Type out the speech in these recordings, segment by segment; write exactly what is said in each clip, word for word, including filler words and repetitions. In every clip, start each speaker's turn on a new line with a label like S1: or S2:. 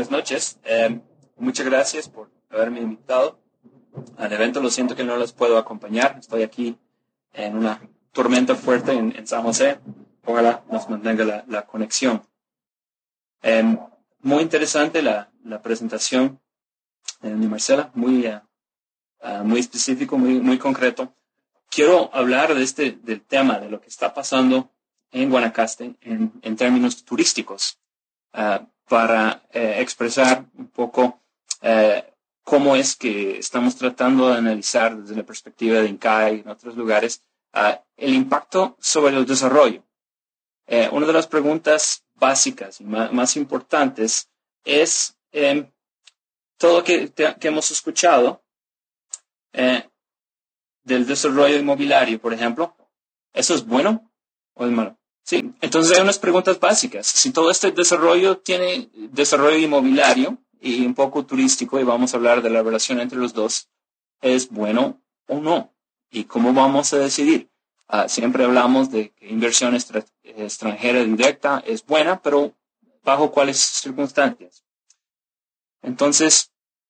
S1: buenas noches. Eh, muchas gracias por haberme invitado al evento. Lo siento que no les puedo acompañar. Estoy aquí en una tormenta fuerte en, en San José. Ojalá nos mantenga la, la conexión. Eh, muy interesante la, la presentación eh, de Marcela, muy, uh, uh, muy específico, muy, muy concreto. Quiero hablar de este, del tema, de lo que está pasando en Guanacaste en, en términos turísticos, uh, para eh, expresar un poco eh, cómo es que estamos tratando de analizar desde la perspectiva de INCAE y en otros lugares uh, el impacto sobre el desarrollo. Eh, una de las preguntas básicas y más, más importantes es eh, todo lo que, te, que hemos escuchado eh, del desarrollo inmobiliario, por ejemplo. ¿Eso es bueno o es malo? Sí, entonces hay unas preguntas básicas. Si todo este desarrollo tiene desarrollo inmobiliario y un poco turístico, y vamos a hablar de la relación entre los dos, ¿es bueno o no? ¿Y cómo vamos a decidir? Uh, siempre hablamos de que inversión extra, extranjera directa es buena, pero ¿bajo cuáles circunstancias? Entonces,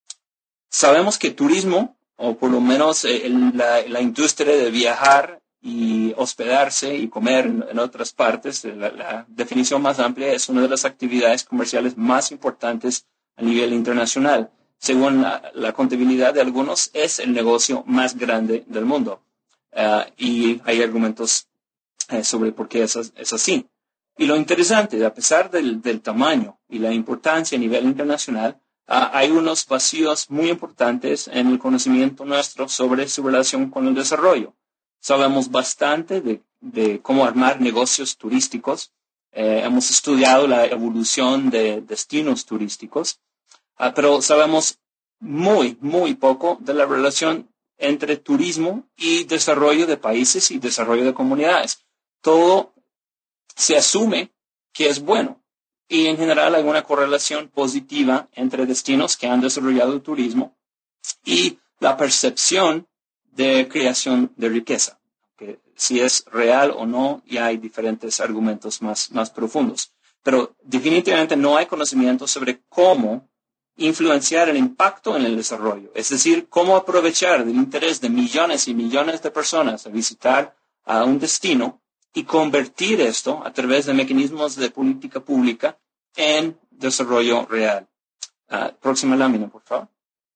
S1: sabemos que turismo, o por lo menos eh, la, la industria de viajar y hospedarse y comer en, en otras partes, la, la definición más amplia, es una de las actividades comerciales más importantes a nivel internacional. Según la, la contabilidad de algunos, es el negocio más grande del mundo. Uh, y hay argumentos eh, sobre por qué es, es así. Y lo interesante, a pesar del, del tamaño y la importancia a nivel internacional, uh, hay unos vacíos muy importantes en el conocimiento nuestro sobre su relación con el desarrollo. Sabemos bastante de, de cómo armar negocios turísticos. Eh, hemos estudiado la evolución de destinos turísticos, uh, pero sabemos muy, muy poco de la relación entre turismo y desarrollo de países y desarrollo de comunidades. Todo se asume que es bueno y en general hay una correlación positiva entre destinos que han desarrollado el turismo y la percepción de creación de riqueza. Que si es real o no, ya hay diferentes argumentos más, más profundos. Pero definitivamente no hay conocimiento sobre cómo influenciar el impacto en el desarrollo, es decir, cómo aprovechar el interés de millones y millones de personas a visitar a un destino y convertir esto a través de mecanismos de política pública en desarrollo real. Uh, próxima lámina, por favor.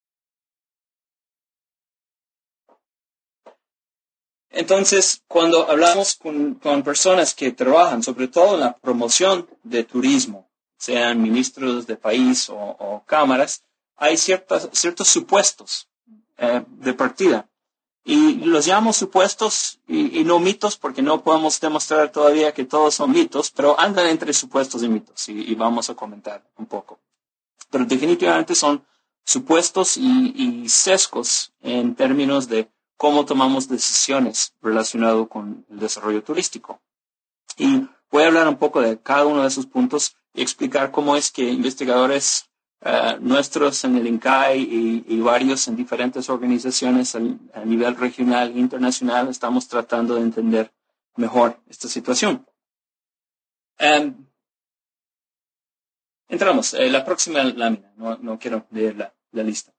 S1: Entonces, cuando hablamos con, con personas que trabajan, sobre todo en la promoción de turismo, sean ministros de país o, o cámaras, hay ciertas, ciertos supuestos eh, de partida. Y los llamo supuestos y, y no mitos porque no podemos demostrar todavía que todos son mitos, pero andan entre supuestos y mitos y, y vamos a comentar un poco. Pero definitivamente son supuestos y, y sesgos en términos de cómo tomamos decisiones relacionadas con el desarrollo turístico. Y voy a hablar un poco de cada uno de esos puntos y explicar cómo es que investigadores uh, nuestros en el INCAE y, y varios en diferentes organizaciones a, a nivel regional e internacional estamos tratando de entender mejor esta situación. Um, entramos. Eh, la próxima lámina. No, no quiero leer la, la lista.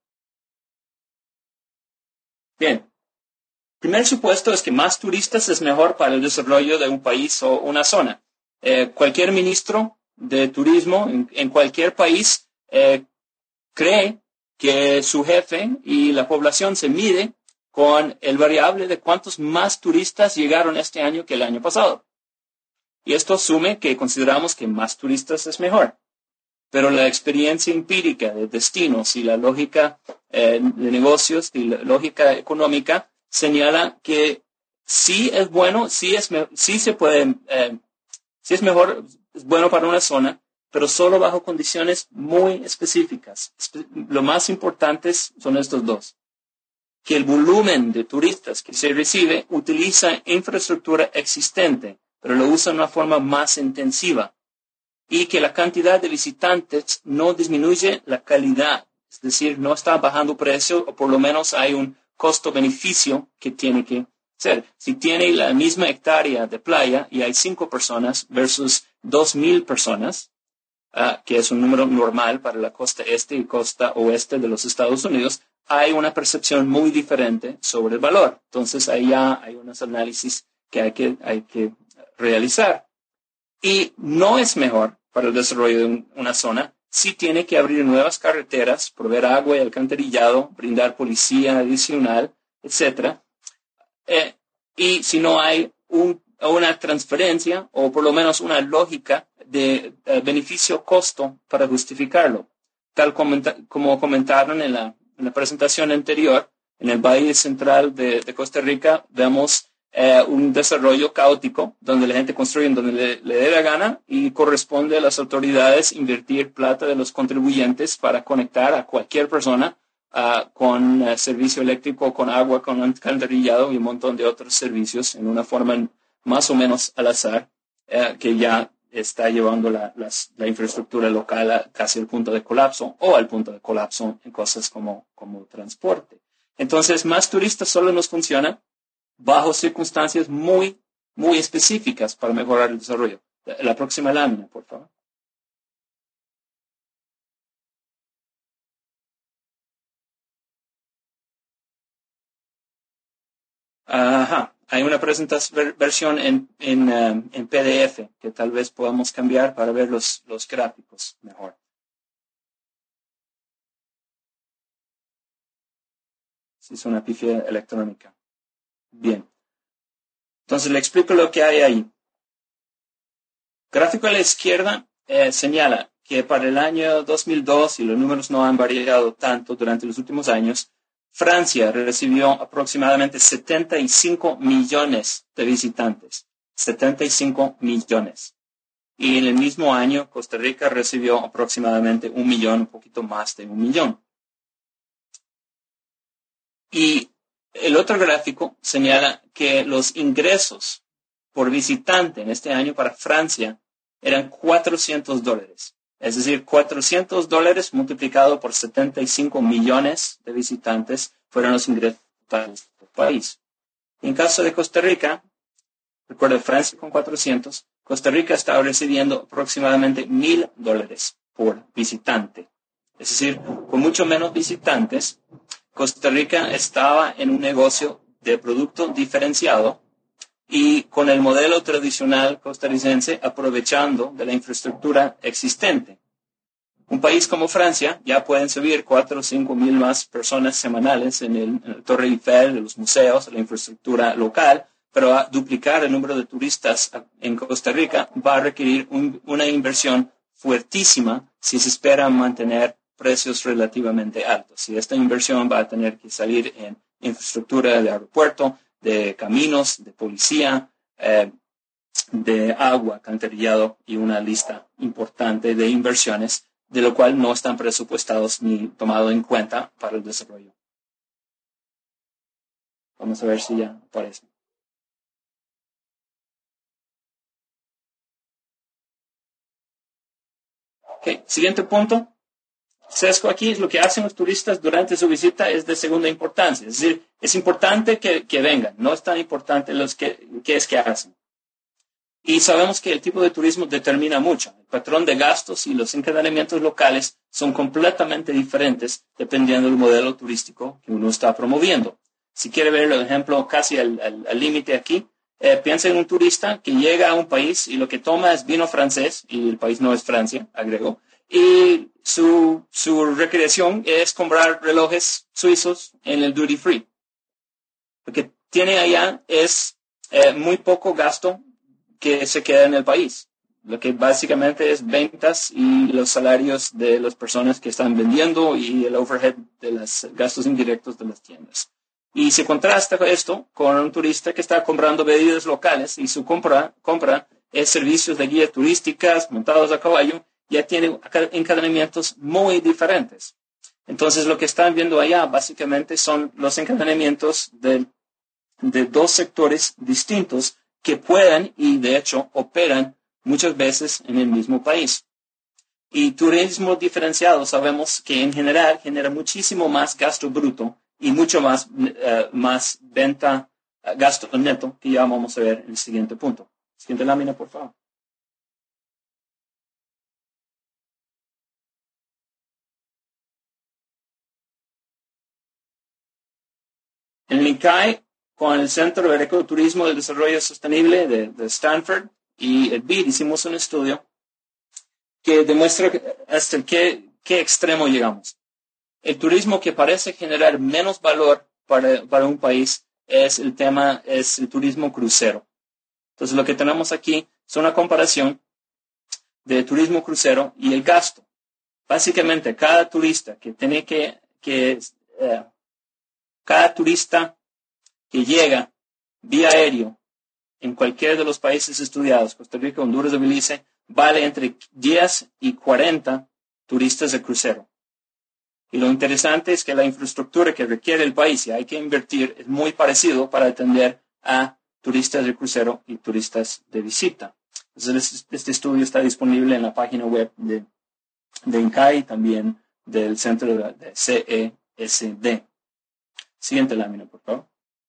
S1: Bien. Primer supuesto es que más turistas es mejor para el desarrollo de un país o una zona. Eh, cualquier ministro de turismo en, en cualquier país eh, cree que su jefe y la población se mide con el variable de cuántos más turistas llegaron este año que el año pasado. Y esto asume que consideramos que más turistas es mejor. Pero la experiencia empírica de destinos y la lógica eh, de negocios y la lógica económica señala que sí es bueno, sí, es, sí se puede, eh, sí es mejor, es bueno para una zona, pero solo bajo condiciones muy específicas. Lo más importantes son estos dos. Que el volumen de turistas que se recibe utiliza infraestructura existente, pero lo usa de una forma más intensiva. Y que la cantidad de visitantes no disminuye la calidad. Es decir, no está bajando precio o por lo menos hay un costo-beneficio que tiene que ser. Si tiene la misma hectárea de playa y hay cinco personas versus dos mil personas, uh, que es un número normal para la costa este y costa oeste de los Estados Unidos, hay una percepción muy diferente sobre el valor. Entonces, ahí ya hay unos análisis que hay que, hay que realizar. Y no es mejor para el desarrollo de un, una zona si tiene que abrir nuevas carreteras, proveer agua y alcantarillado, brindar policía adicional, etcétera. Eh, y si no hay un, una transferencia o por lo menos una lógica de uh, beneficio-costo para justificarlo. Tal como, como comentaron en la, en la presentación anterior, en el Valle Central de, de Costa Rica vemos eh, un desarrollo caótico donde la gente construye en donde le, le dé la gana y corresponde a las autoridades invertir plata de los contribuyentes para conectar a cualquier persona Uh, con uh, servicio eléctrico, con agua, con alcantarillado y un montón de otros servicios en una forma más o menos al azar uh, que ya está llevando la, las, la infraestructura local a casi al punto de colapso o al punto de colapso en cosas como, como transporte. Entonces, más turistas solo nos funciona bajo circunstancias muy, muy específicas para mejorar el desarrollo. La, la próxima lámina, por favor. Ajá, hay una presentación versión en, en, um, en P D F que tal vez podamos cambiar para ver los, los gráficos mejor. Si es una pifia electrónica. Bien. Entonces le explico lo que hay ahí. Gráfico a la izquierda eh, señala que para el año dos mil dos, y los números no han variado tanto durante los últimos años, Francia recibió aproximadamente setenta y cinco millones de visitantes. setenta y cinco millones. Y en el mismo año, Costa Rica recibió aproximadamente un millón, un poquito más de un millón. Y el otro gráfico señala que los ingresos por visitante en este año para Francia eran cuatrocientos dólares. Es decir, cuatrocientos dólares multiplicado por setenta y cinco millones de visitantes fueron los ingresos del país. En caso de Costa Rica, recuerda Francia con cuatrocientos, Costa Rica estaba recibiendo aproximadamente mil dólares por visitante. Es decir, con mucho menos visitantes, Costa Rica estaba en un negocio de producto diferenciado y con el modelo tradicional costarricense aprovechando de la infraestructura existente. Un país como Francia ya pueden subir cuatro o cinco mil más personas semanales en el, en el Torre Eiffel, en los museos, la infraestructura local, pero a duplicar el número de turistas en Costa Rica va a requerir un, una inversión fuertísima si se espera mantener precios relativamente altos. Y esta inversión va a tener que salir en infraestructura de aeropuerto, de caminos, de policía, eh, de agua, alcantarillado y una lista importante de inversiones, de lo cual no están presupuestados ni tomados en cuenta para el desarrollo. Vamos a ver si ya aparece. Ok, siguiente punto. Sesgo aquí es lo que hacen los turistas durante su visita es de segunda importancia. Es decir, es importante que, que vengan, no es tan importante los que, que es que hacen. Y sabemos que el tipo de turismo determina mucho. El patrón de gastos y los encadenamientos locales son completamente diferentes dependiendo del modelo turístico que uno está promoviendo. Si quiere ver el ejemplo casi al límite aquí, eh, piensa en un turista que llega a un país y lo que toma es vino francés, y el país no es Francia, agregó, y su, su recreación es comprar relojes suizos en el duty free. Lo que tiene allá es eh, muy poco gasto que se queda en el país. Lo que básicamente es ventas y los salarios de las personas que están vendiendo y el overhead de los gastos indirectos de las tiendas. Y se contrasta esto con un turista que está comprando bebidas locales y su compra, compra es servicios de guías turísticas montados a caballo, ya tiene encadenamientos muy diferentes. Entonces lo que están viendo allá básicamente son los encadenamientos de, de dos sectores distintos que puedan y de hecho operan muchas veces en el mismo país. Y turismo diferenciado sabemos que en general genera muchísimo más gasto bruto y mucho más, uh, más venta, uh, gasto neto, que ya vamos a ver en el siguiente punto. Siguiente lámina, por favor. En el I N C A I, con el Centro de Ecoturismo del Desarrollo Sostenible de, de Stanford y el B I D, hicimos un estudio que demuestra hasta qué, qué extremo llegamos. El turismo que parece generar menos valor para, para un país es el tema, es el turismo crucero. Entonces, lo que tenemos aquí es una comparación de turismo crucero y el gasto. Básicamente, cada turista que tiene que, que eh, cada turista que llega vía aéreo en cualquiera de los países estudiados, Costa Rica, Honduras o Belice, vale entre diez y cuarenta turistas de crucero. Y lo interesante es que la infraestructura que requiere el país y hay que invertir es muy parecido para atender a turistas de crucero y turistas de visita. Entonces, este estudio está disponible en la página web de, de I N C A I y también del centro de, de C E S D. Siguiente lámina, por favor.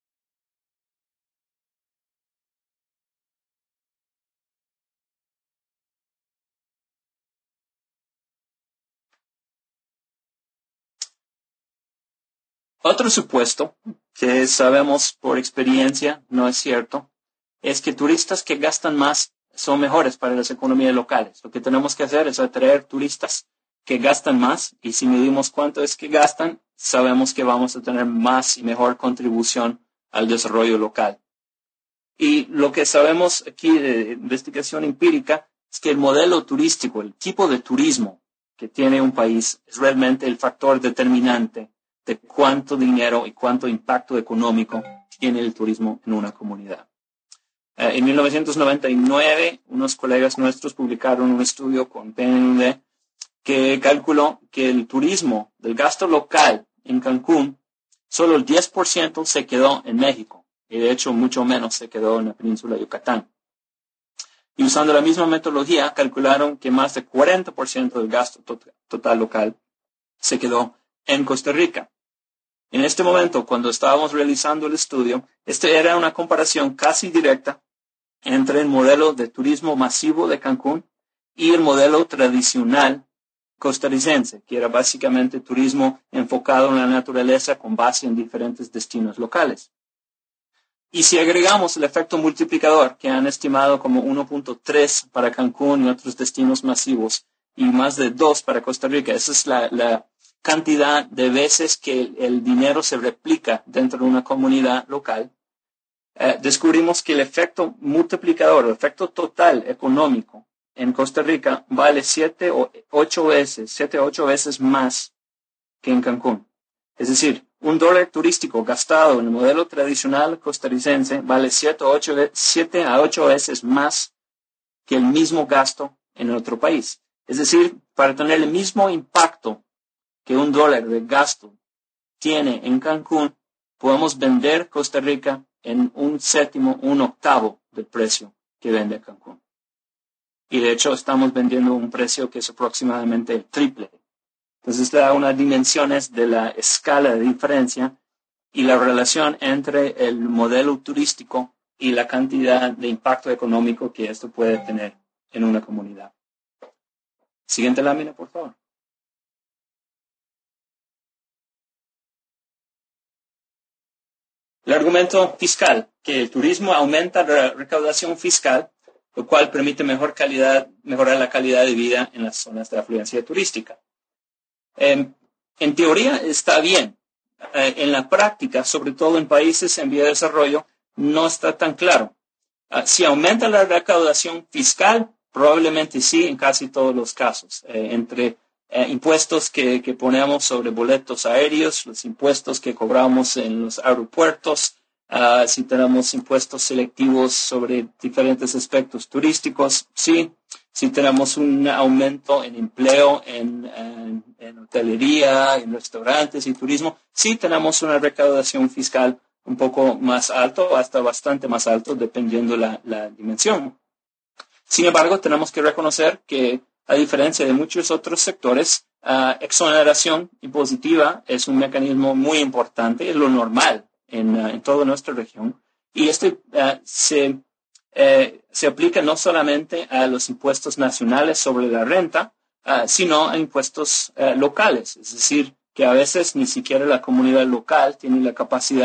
S1: Otro supuesto, que sabemos por experiencia no es cierto, es que turistas que gastan más son mejores para las economías locales. Lo que tenemos que hacer es atraer turistas que gastan más y si medimos cuánto es que gastan, sabemos que vamos a tener más y mejor contribución al desarrollo local. Y lo que sabemos aquí de investigación empírica es que el modelo turístico, el tipo de turismo que tiene un país es realmente el factor determinante de cuánto dinero y cuánto impacto económico tiene el turismo en una comunidad. Eh, en mil novecientos noventa y nueve, unos colegas nuestros publicaron un estudio con P N U D que calculó que el turismo del gasto local en Cancún, solo el diez por ciento se quedó en México y de hecho mucho menos se quedó en la península de Yucatán. Y usando la misma metodología, calcularon que más del cuarenta por ciento del gasto to- total local se quedó en Costa Rica. En este momento, cuando estábamos realizando el estudio, este era una comparación casi directa entre el modelo de turismo masivo de Cancún y el modelo tradicional costarricense, que era básicamente turismo enfocado en la naturaleza con base en diferentes destinos locales. Y si agregamos el efecto multiplicador, que han estimado como uno punto tres para Cancún y otros destinos masivos, y más de dos para Costa Rica, esa es la, la cantidad de veces que el, el dinero se replica dentro de una comunidad local, eh, descubrimos que el efecto multiplicador, el efecto total económico en Costa Rica vale siete o ocho veces, siete o ocho veces más que en Cancún. Es decir, un dólar turístico gastado en el modelo tradicional costarricense vale siete, ocho, siete a ocho veces más que el mismo gasto en otro país. Es decir, para tener el mismo impacto que un dólar de gasto tiene en Cancún, podemos vender Costa Rica en un séptimo, un octavo del precio que vende Cancún. Y de hecho estamos vendiendo un precio que es aproximadamente el triple. Entonces da unas dimensiones de la escala de diferencia y la relación entre el modelo turístico y la cantidad de impacto económico que esto puede tener en una comunidad. Siguiente lámina, por favor. El argumento fiscal, que el turismo aumenta la recaudación fiscal, lo cual permite mejor calidad, mejorar la calidad de vida en las zonas de afluencia turística. Eh, en teoría está bien. Eh, en la práctica, sobre todo en países en vía de desarrollo, no está tan claro. Uh, si aumenta la recaudación fiscal, probablemente sí en casi todos los casos. Eh, entre eh, impuestos que, que ponemos sobre boletos aéreos, los impuestos que cobramos en los aeropuertos, uh, si tenemos impuestos selectivos sobre diferentes aspectos turísticos, sí. Si tenemos un aumento en empleo en, en, en hotelería, en restaurantes y turismo, sí tenemos una recaudación fiscal un poco más alto, hasta bastante más alto, dependiendo la, la dimensión. Sin embargo, tenemos que reconocer que, a diferencia de muchos otros sectores, uh, exoneración impositiva es un mecanismo muy importante, es lo normal en, uh, en toda nuestra región. Y este uh, se... Eh, se aplica no solamente a los impuestos nacionales sobre la renta, uh, sino a impuestos uh, locales. Es decir, que a veces ni siquiera la comunidad local tiene la capacidad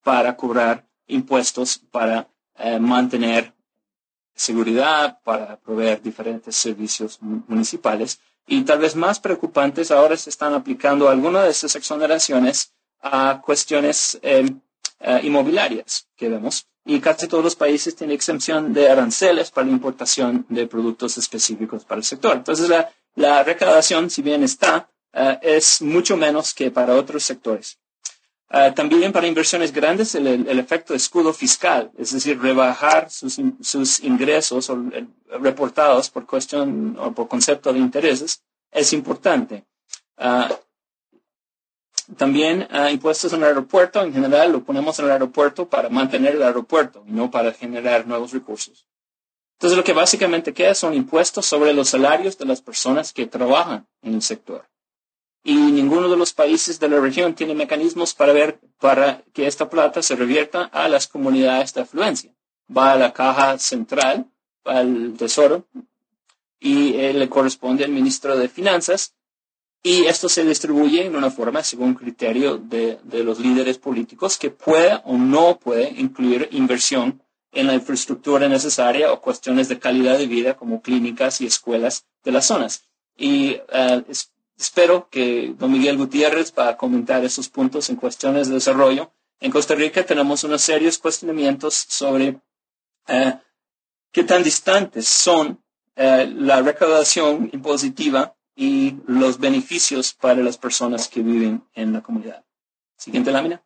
S1: para cobrar impuestos para eh, mantener seguridad, para proveer diferentes servicios municipales. Y tal vez más preocupantes, ahora se están aplicando algunas de esas exoneraciones a cuestiones eh, eh, inmobiliarias que vemos. Y casi todos los países tienen exención de aranceles para la importación de productos específicos para el sector. Entonces, la, la recaudación, si bien está, uh, es mucho menos que para otros sectores. Uh, también para inversiones grandes, el, el efecto de escudo fiscal, es decir, rebajar sus, sus ingresos o, eh, reportados por cuestión o por concepto de intereses, es importante. Uh, También uh, impuestos en el aeropuerto, en general lo ponemos en el aeropuerto para mantener el aeropuerto y no para generar nuevos recursos. Entonces lo que básicamente queda son impuestos sobre los salarios de las personas que trabajan en el sector. Y ninguno de los países de la región tiene mecanismos para ver, para que esta plata se revierta a las comunidades de afluencia. Va a la caja central, al tesoro, y eh, le corresponde al ministro de Finanzas. Y esto se distribuye en una forma según criterio de, de los líderes políticos que puede o no puede incluir inversión en la infraestructura necesaria o cuestiones de calidad de vida como clínicas y escuelas de las zonas. Y uh, es, espero que don Miguel Gutiérrez va a comentar esos puntos en cuestiones de desarrollo. En Costa Rica tenemos unos serios cuestionamientos sobre uh, qué tan distantes son uh, la recaudación impositiva y los beneficios para las personas que viven en la comunidad. Siguiente lámina.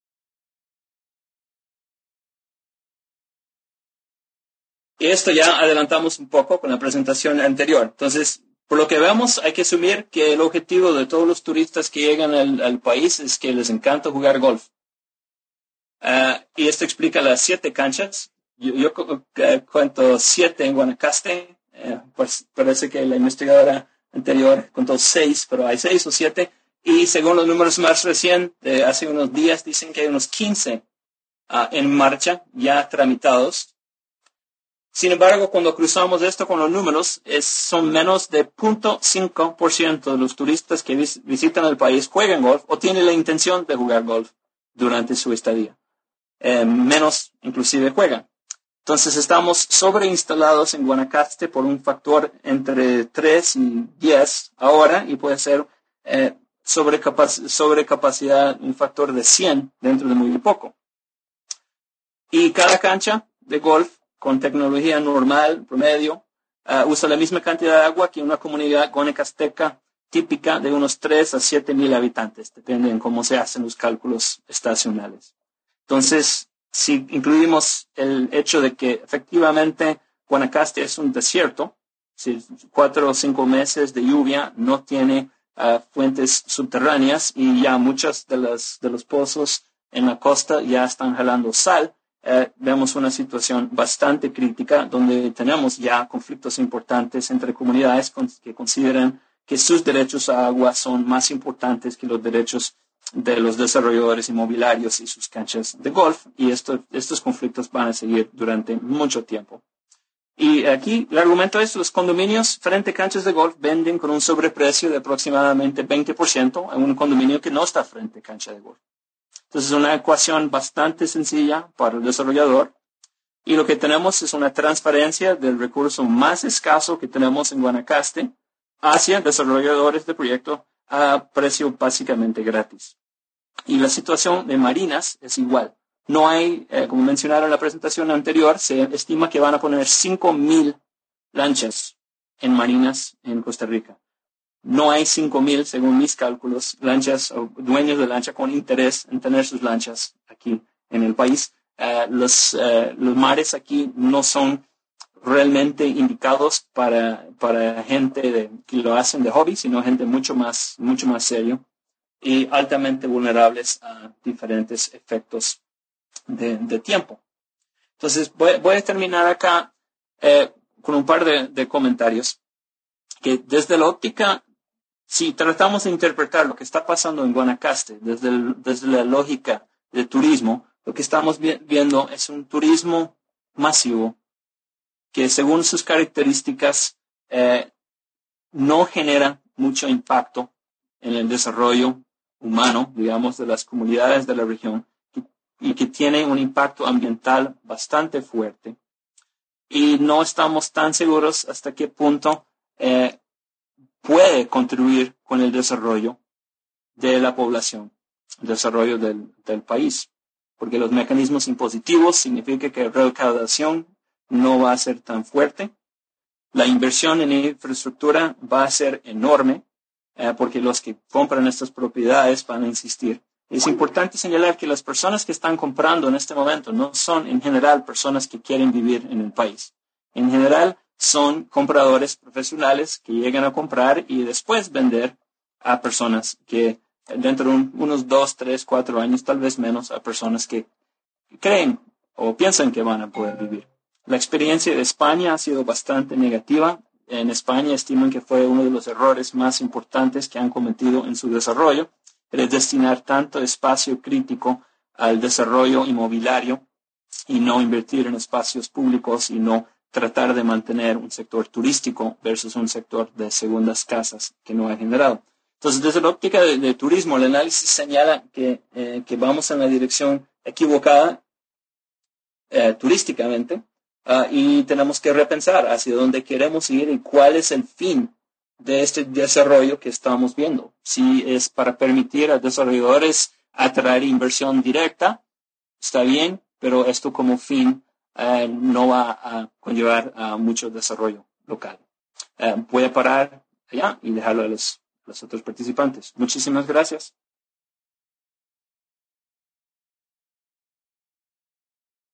S1: Y esto ya adelantamos un poco con la presentación anterior. Entonces, por lo que vemos, hay que asumir que el objetivo de todos los turistas que llegan al, al país es que les encanta jugar golf. Uh, y esto explica las siete canchas. Yo, yo uh, cuento siete en Guanacaste. Uh, pues parece que la investigadora anterior contó seis, pero hay seis o siete, y según los números más recientes, de hace unos días, dicen que hay unos quince uh, en marcha, ya tramitados. Sin embargo, cuando cruzamos esto con los números, es, son menos de cero punto cinco por ciento de los turistas que vis, visitan el país juegan golf o tienen la intención de jugar golf durante su estadía. Eh, menos, inclusive, juegan. Entonces estamos sobreinstalados en Guanacaste por un factor entre tres y diez ahora y puede ser eh, sobrecapac- sobrecapacidad un factor de cien dentro de muy poco. Y cada cancha de golf con tecnología normal, promedio, uh, usa la misma cantidad de agua que una comunidad guanacasteca típica de unos tres a siete mil habitantes, depende en cómo se hacen los cálculos estacionales. Entonces, si incluimos el hecho de que efectivamente Guanacaste es un desierto, si cuatro o cinco meses de lluvia no tiene uh, fuentes subterráneas y ya muchos de, las, de los pozos en la costa ya están jalando sal, uh, vemos una situación bastante crítica donde tenemos ya conflictos importantes entre comunidades con, que consideran que sus derechos a agua son más importantes que los derechos de los desarrolladores inmobiliarios y sus canchas de golf, y esto, estos conflictos van a seguir durante mucho tiempo. Y aquí el argumento es los condominios frente a canchas de golf venden con un sobreprecio de aproximadamente veinte por ciento en un condominio que no está frente a cancha de golf. Entonces es una ecuación bastante sencilla para el desarrollador, y lo que tenemos es una transferencia del recurso más escaso que tenemos en Guanacaste hacia desarrolladores de proyecto a precio básicamente gratis. Y la situación de marinas es igual. No hay, eh, como mencionaron en la presentación anterior, se estima que van a poner cinco mil lanchas en marinas en Costa Rica. No hay cinco mil, según mis cálculos, lanchas o dueños de lancha con interés en tener sus lanchas aquí en el país. Uh, los, uh, los mares aquí no son realmente indicados para, para gente de, que lo hacen de hobby, sino gente mucho más, mucho más serio y altamente vulnerables a diferentes efectos de, de tiempo. Entonces, voy, voy a terminar acá eh, con un par de, de comentarios que desde la óptica, si tratamos de interpretar lo que está pasando en Guanacaste desde, el, desde la lógica de turismo, lo que estamos vi- viendo es un turismo masivo que según sus características eh, no genera mucho impacto en el desarrollo humano, digamos, de las comunidades de la región, que y que tiene un impacto ambiental bastante fuerte. Y no estamos tan seguros hasta qué punto eh, puede contribuir con el desarrollo de la población, el desarrollo del, del país. Porque los mecanismos impositivos significa que la recaudación no va a ser tan fuerte. La inversión en infraestructura va a ser enorme, eh, porque los que compran estas propiedades van a insistir. Es importante señalar que las personas que están comprando en este momento no son en general personas que quieren vivir en el país. En general son compradores profesionales que llegan a comprar y después vender a personas que dentro de un, unos dos, tres, cuatro años, tal vez menos, a personas que creen o piensan que van a poder vivir. La experiencia de España ha sido bastante negativa. En España estiman que fue uno de los errores más importantes que han cometido en su desarrollo, el destinar tanto espacio crítico al desarrollo inmobiliario y no invertir en espacios públicos y no tratar de mantener un sector turístico versus un sector de segundas casas que no ha generado. Entonces, desde la óptica de, de turismo, el análisis señala que, eh, que vamos en la dirección equivocada eh, turísticamente uh, y tenemos que repensar hacia dónde queremos ir y cuál es el fin de este desarrollo que estamos viendo. Si es para permitir a desarrolladores atraer inversión directa, está bien, pero esto como fin eh, no va a conllevar a mucho desarrollo local. Eh, voy a parar allá y dejarlo a los, los otros participantes. Muchísimas gracias.